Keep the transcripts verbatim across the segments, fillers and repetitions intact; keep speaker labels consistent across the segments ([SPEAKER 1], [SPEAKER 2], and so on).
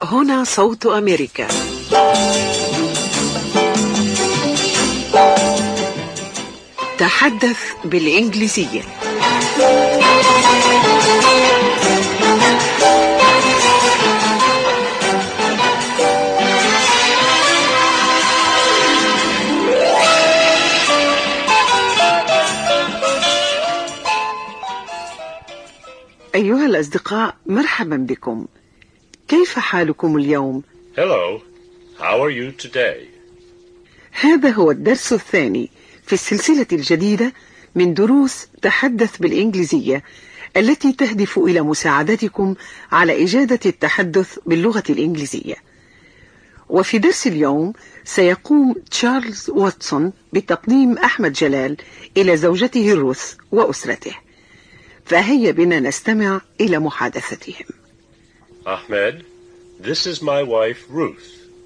[SPEAKER 1] هنا صوت أمريكا. تحدث بالإنجليزية. أيها الأصدقاء، مرحبا بكم. كيف حالكم اليوم؟
[SPEAKER 2] Hello. How are you today?
[SPEAKER 1] هذا هو الدرس الثاني في السلسلة الجديدة من دروس تحدث بالإنجليزية التي تهدف إلى مساعدتكم على إجادة التحدث باللغة الإنجليزية. وفي درس اليوم سيقوم تشارلز واتسون بتقديم أحمد جلال إلى زوجته روث وأسرته، فهيا بنا نستمع إلى محادثتهم.
[SPEAKER 2] Ahmed, this is my wife Ruth.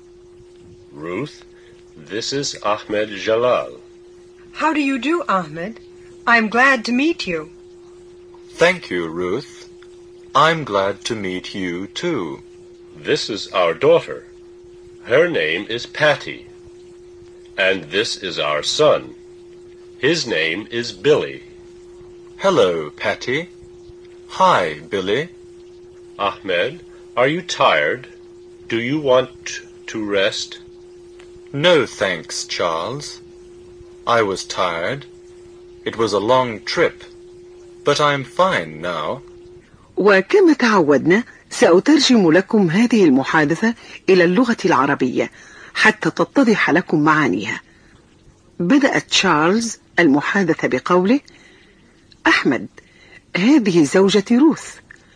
[SPEAKER 2] Ruth, this is Ahmed Jalal.
[SPEAKER 3] How do you do, Ahmed? I'm glad to meet you.
[SPEAKER 4] Thank you, Ruth. I'm glad to meet you, too.
[SPEAKER 2] This is our daughter. Her name is Patty. And this is our son. His name is Billy.
[SPEAKER 4] Hello, Patty. Hi, Billy.
[SPEAKER 2] Ahmed, are you tired? Do you want to rest?
[SPEAKER 4] No, thanks, Charles. I was tired. It was a long trip, but I'm fine now.
[SPEAKER 1] وكما تعودنا سأترجم لكم هذه المحادثة إلى اللغة العربية حتى تتضح لكم معانيها. بدأ تشارلز المحادثة بقوله: أحمد، هذه زوجتي روث.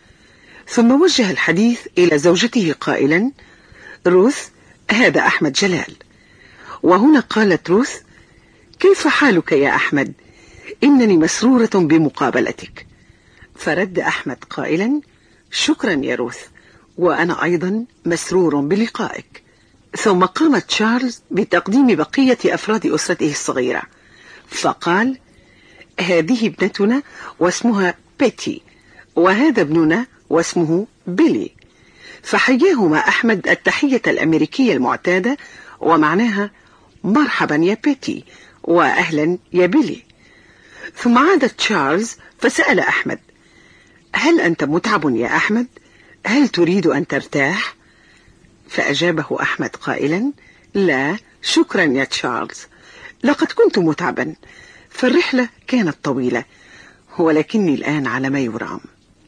[SPEAKER 1] ثم وجه الحديث إلى زوجته قائلا: روث، هذا أحمد جلال. وهنا قالت روث: كيف حالك يا أحمد؟ إنني مسرورة بمقابلتك. فرد أحمد قائلا: شكرا يا روث، وأنا أيضا مسرور بلقائك. ثم قام تشارلز بتقديم بقية أفراد أسرته الصغيرة، فقال: هذه ابنتنا واسمها بيتي، وهذا ابننا واسمه بيلي. فحياهما أحمد التحية الأمريكية المعتادة، ومعناها مرحبا يا بيتي وأهلا يا بيلي. ثم عاد تشارلز فسأل أحمد: هل أنت متعب يا أحمد؟ هل تريد أن ترتاح؟ فأجابه أحمد قائلا: لا شكرا يا تشارلز، لقد كنت متعبا، فالرحلة كانت طويلة، ولكني الآن على ما يرام.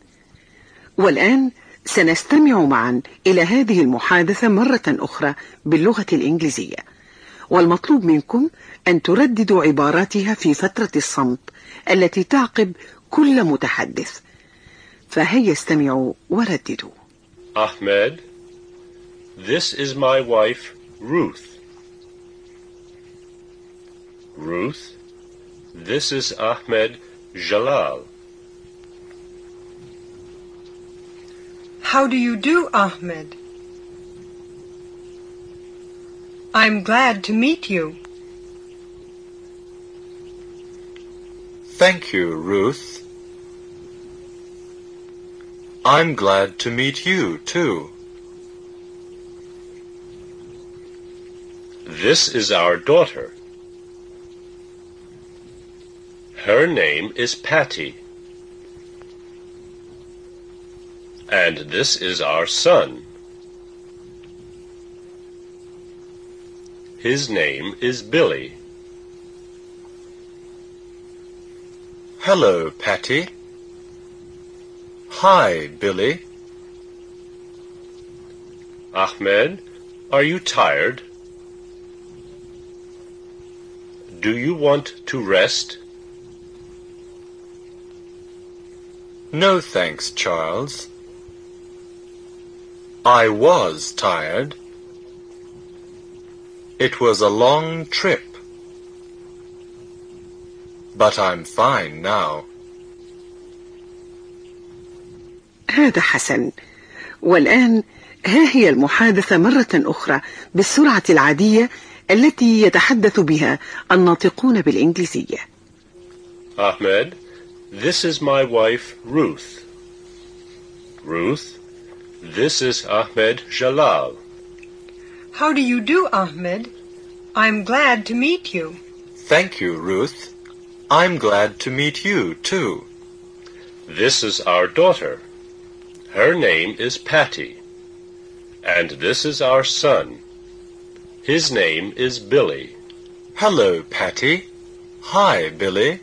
[SPEAKER 1] والآن سنستمع معا إلى هذه المحادثة مرة أخرى باللغة الإنجليزية، والمطلوب منكم أن ترددوا عباراتها في فترة الصمت التي تعقب كل متحدث. فهيا استمعوا ورددوا.
[SPEAKER 2] Ahmed, this is my wife Ruth. Ruth, this is Ahmed Jalal.
[SPEAKER 3] How do you do, Ahmed? I'm glad to meet you.
[SPEAKER 4] Thank you, Ruth. I'm glad to meet you, too.
[SPEAKER 2] This is our daughter. Her name is Patty. And this is our son. His name is Billy.
[SPEAKER 4] Hello, Patty. Hi, Billy.
[SPEAKER 2] Ahmed, are you tired? Do you want to rest?
[SPEAKER 4] No, thanks, Charles. I was tired. It was a long trip, but I'm fine now.
[SPEAKER 1] هذا حسن. والآن ها هي المحادثة مرة أخرى بالسرعة العادية التي يتحدث بها الناطقون بالإنجليزية.
[SPEAKER 2] Ahmed, this is my wife Ruth. Ruth, This is Ahmed Jalal.
[SPEAKER 3] How do you do, Ahmed? I'm glad to meet you.
[SPEAKER 4] Thank you, Ruth. I'm glad to meet you, too.
[SPEAKER 2] This is our daughter. Her name is Patty. And this is our son. His name is Billy.
[SPEAKER 4] Hello, Patty. Hi, Billy.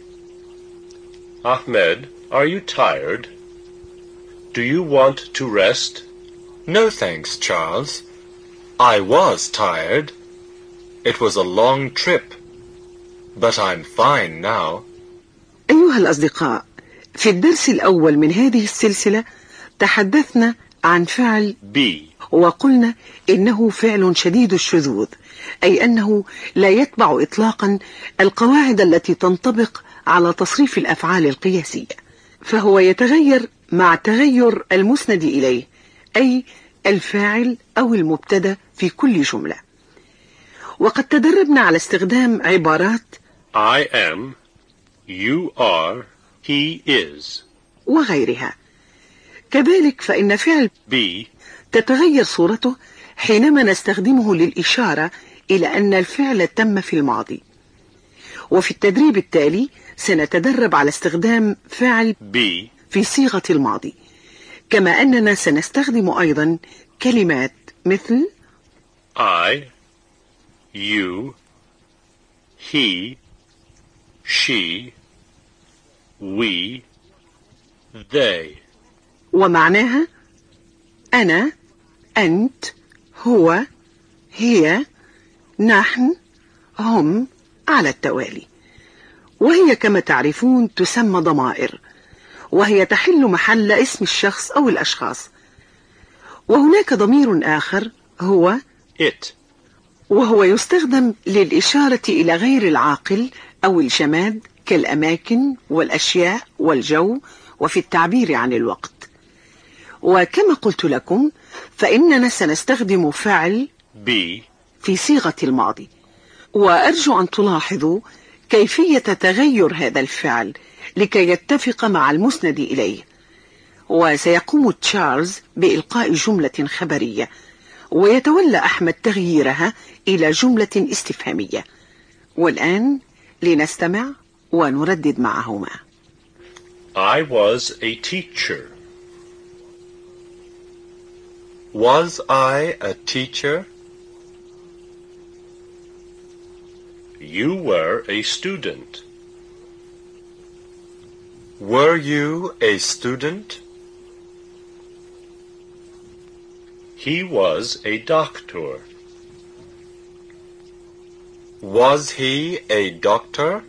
[SPEAKER 2] Ahmed, are you tired? Do you want to rest?
[SPEAKER 4] No thanks, Charles. I was tired. It was a long trip. But I'm fine now.
[SPEAKER 1] أيها الأصدقاء، في الدرس الأول من هذه السلسلة تحدثنا عن فعل
[SPEAKER 2] be
[SPEAKER 1] وقلنا إنه فعل شديد الشذوذ، أي أنه لا يتبع إطلاقا القواعد التي تنطبق على تصريف الأفعال القياسية، فهو يتغير مع تغير المسند إليه، أي الفاعل أو المبتدأ في كل جملة. وقد تدربنا على استخدام عبارات
[SPEAKER 2] I am, you are, he is
[SPEAKER 1] وغيرها. كذلك فإن فعل
[SPEAKER 2] be
[SPEAKER 1] تتغير صورته حينما نستخدمه للإشارة إلى أن الفعل تم في الماضي. وفي التدريب التالي سنتدرب على استخدام فعل
[SPEAKER 2] be
[SPEAKER 1] في صيغة الماضي، كما أننا سنستخدم أيضا كلمات مثل
[SPEAKER 2] I, you, he, she, we, they.
[SPEAKER 1] ومعناها أنا، أنت، هو، هي، نحن، هم على التوالي. وهي كما تعرفون تسمى ضمائر، وهي تحل محل اسم الشخص أو الأشخاص. وهناك ضمير آخر هو
[SPEAKER 2] it
[SPEAKER 1] وهو يستخدم للإشارة إلى غير العاقل أو الجماد كالأماكن والأشياء والجو، وفي التعبير عن الوقت. وكما قلت لكم فإننا سنستخدم فعل
[SPEAKER 2] be
[SPEAKER 1] في صيغة الماضي. وأرجو أن تلاحظوا كيفية تغير هذا الفعل لكي يتفق مع المسند إليه. وسيقوم تشارلز بإلقاء جملة خبرية، ويتولى أحمد تغييرها إلى جملة استفهامية. والآن لنستمع ونردد معهما.
[SPEAKER 2] I was a teacher.
[SPEAKER 4] Was I a teacher?
[SPEAKER 2] You were a student.
[SPEAKER 4] Were you a student?
[SPEAKER 2] He was a doctor.
[SPEAKER 4] Was he a doctor?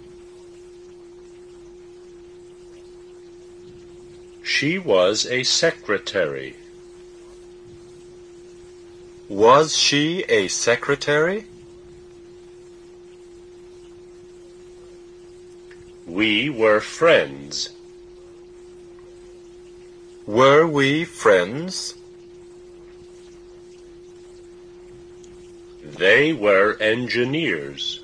[SPEAKER 2] She was a secretary.
[SPEAKER 4] Was she a secretary?
[SPEAKER 2] We were friends.
[SPEAKER 4] Were we friends?
[SPEAKER 2] They were engineers.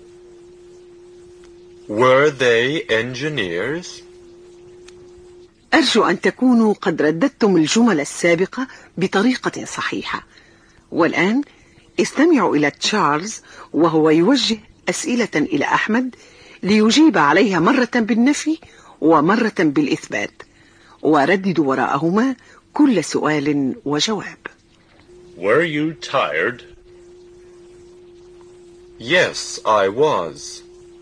[SPEAKER 4] Were they engineers?
[SPEAKER 1] أرجو أن تكونوا قد رددتم الجمل السابقة بطريقة صحيحة. والآن استمعوا إلى تشارلز وهو يوجه أسئلة إلى أحمد ليجيب عليها مرة بالنفي ومرة بالإثبات، ورددوا وراءهما كل سؤال وجواب.
[SPEAKER 2] Were you tired?
[SPEAKER 4] Yes, I was.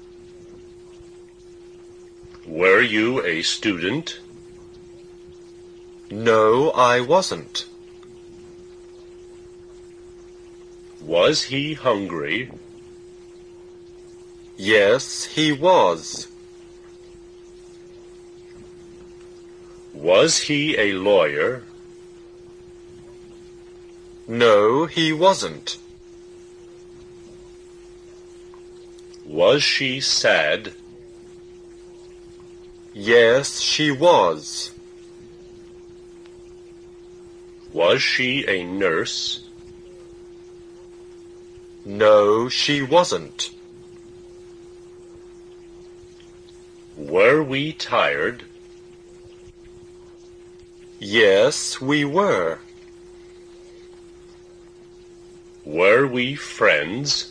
[SPEAKER 2] Were you a student?
[SPEAKER 4] No, I wasn't.
[SPEAKER 2] Was he hungry?
[SPEAKER 4] Yes, he was.
[SPEAKER 2] Was he a lawyer?
[SPEAKER 4] No, he wasn't.
[SPEAKER 2] Was she sad?
[SPEAKER 4] Yes, she was.
[SPEAKER 2] Was she a nurse?
[SPEAKER 4] No, she wasn't.
[SPEAKER 2] Were we tired?
[SPEAKER 4] Yes, we were.
[SPEAKER 2] Were we friends?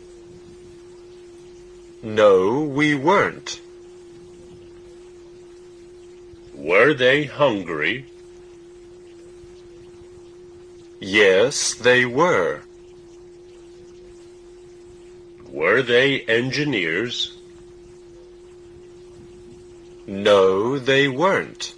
[SPEAKER 4] No, we weren't.
[SPEAKER 2] Were they hungry?
[SPEAKER 4] Yes, they were.
[SPEAKER 2] Were they engineers?
[SPEAKER 4] No, they weren't.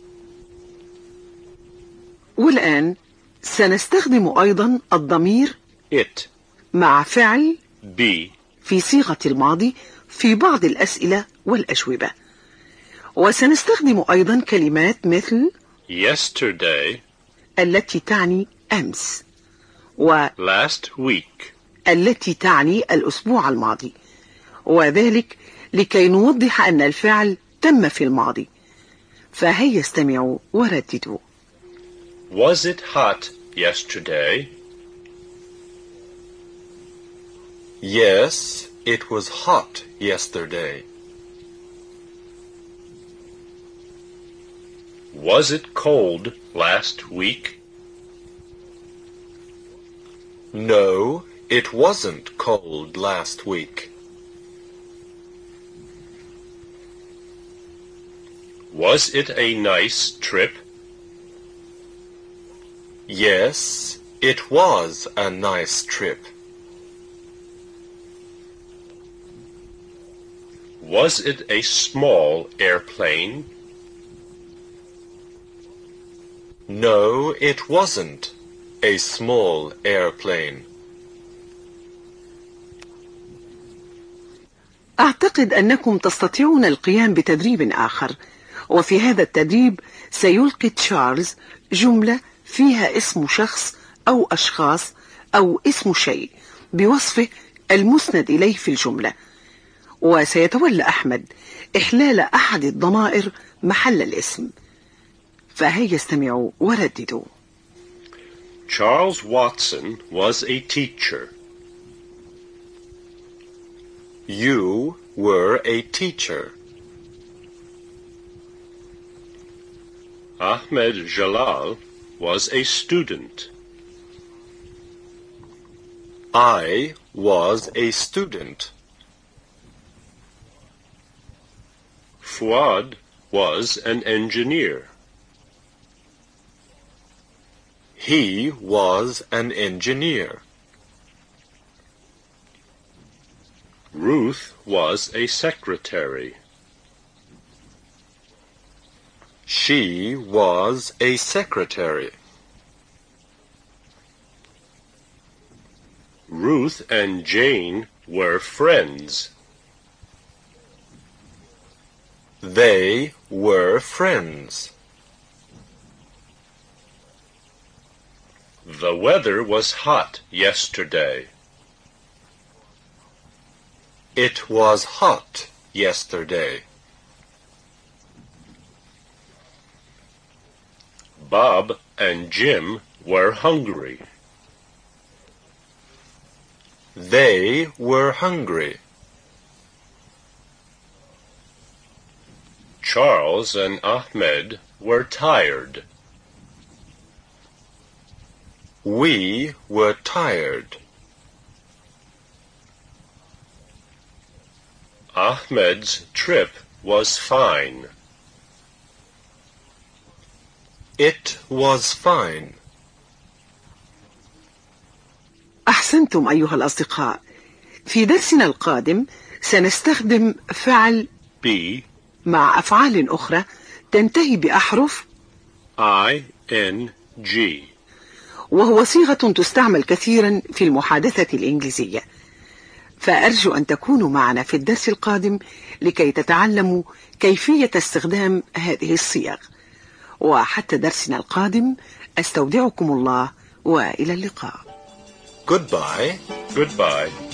[SPEAKER 1] والآن سنستخدم أيضا الضمير
[SPEAKER 2] It.
[SPEAKER 1] مع فعل
[SPEAKER 2] Be.
[SPEAKER 1] في صيغة الماضي في بعض الأسئلة والأجوبة. وسنستخدم أيضا كلمات مثل
[SPEAKER 2] Yesterday.
[SPEAKER 1] التي تعني أمس، و
[SPEAKER 2] Last week.
[SPEAKER 1] التي تعني الأسبوع الماضي، وذلك لكي نوضح أن الفعل تم في الماضي. فهيا استمعوا ورددوا.
[SPEAKER 2] Was it hot yesterday?
[SPEAKER 4] Yes, it was hot yesterday.
[SPEAKER 2] Was it cold last week?
[SPEAKER 4] No, it wasn't cold last week.
[SPEAKER 2] Was it a nice trip?
[SPEAKER 4] Yes, it was a nice trip.
[SPEAKER 2] Was it a small airplane?
[SPEAKER 4] No, it wasn't a small airplane.
[SPEAKER 1] أعتقد أنكم تستطيعون القيام بتدريب آخر، وفي هذا التدريب سيلقي تشارلز جملة فيها اسم شخص أو أشخاص أو اسم شيء بوصفه المسند إليه في الجملة، وسيتولى أحمد إحلال أحد الضمائر محل الاسم. فهيا استمعوا ورددوا.
[SPEAKER 2] Charles Watson was a teacher.
[SPEAKER 4] You were a teacher.
[SPEAKER 2] Ahmed Jalal was a student.
[SPEAKER 4] I was a student.
[SPEAKER 2] Fuad was an engineer.
[SPEAKER 4] He was an engineer.
[SPEAKER 2] Ruth was a secretary.
[SPEAKER 4] She was a secretary.
[SPEAKER 2] Ruth and Jane were friends.
[SPEAKER 4] They were friends.
[SPEAKER 2] The weather was hot yesterday.
[SPEAKER 4] It was hot yesterday.
[SPEAKER 2] Bob and Jim were hungry.
[SPEAKER 4] They were hungry.
[SPEAKER 2] Charles and Ahmed were tired.
[SPEAKER 4] We were tired.
[SPEAKER 2] Ahmed's trip was fine.
[SPEAKER 4] It was fine.
[SPEAKER 1] أحسنتم أيها الأصدقاء. في درسنا القادم سنستخدم فعل
[SPEAKER 2] be
[SPEAKER 1] مع أفعال أخرى تنتهي بأحرف
[SPEAKER 2] I N G،
[SPEAKER 1] وهو صيغة تستعمل كثيرا في المحادثة الإنجليزية. فأرجو أن تكونوا معنا في الدرس القادم لكي تتعلموا كيفية استخدام هذه الصيغ. وحتى درسنا القادم أستودعكم الله وإلى اللقاء.
[SPEAKER 4] Goodbye.
[SPEAKER 2] Goodbye.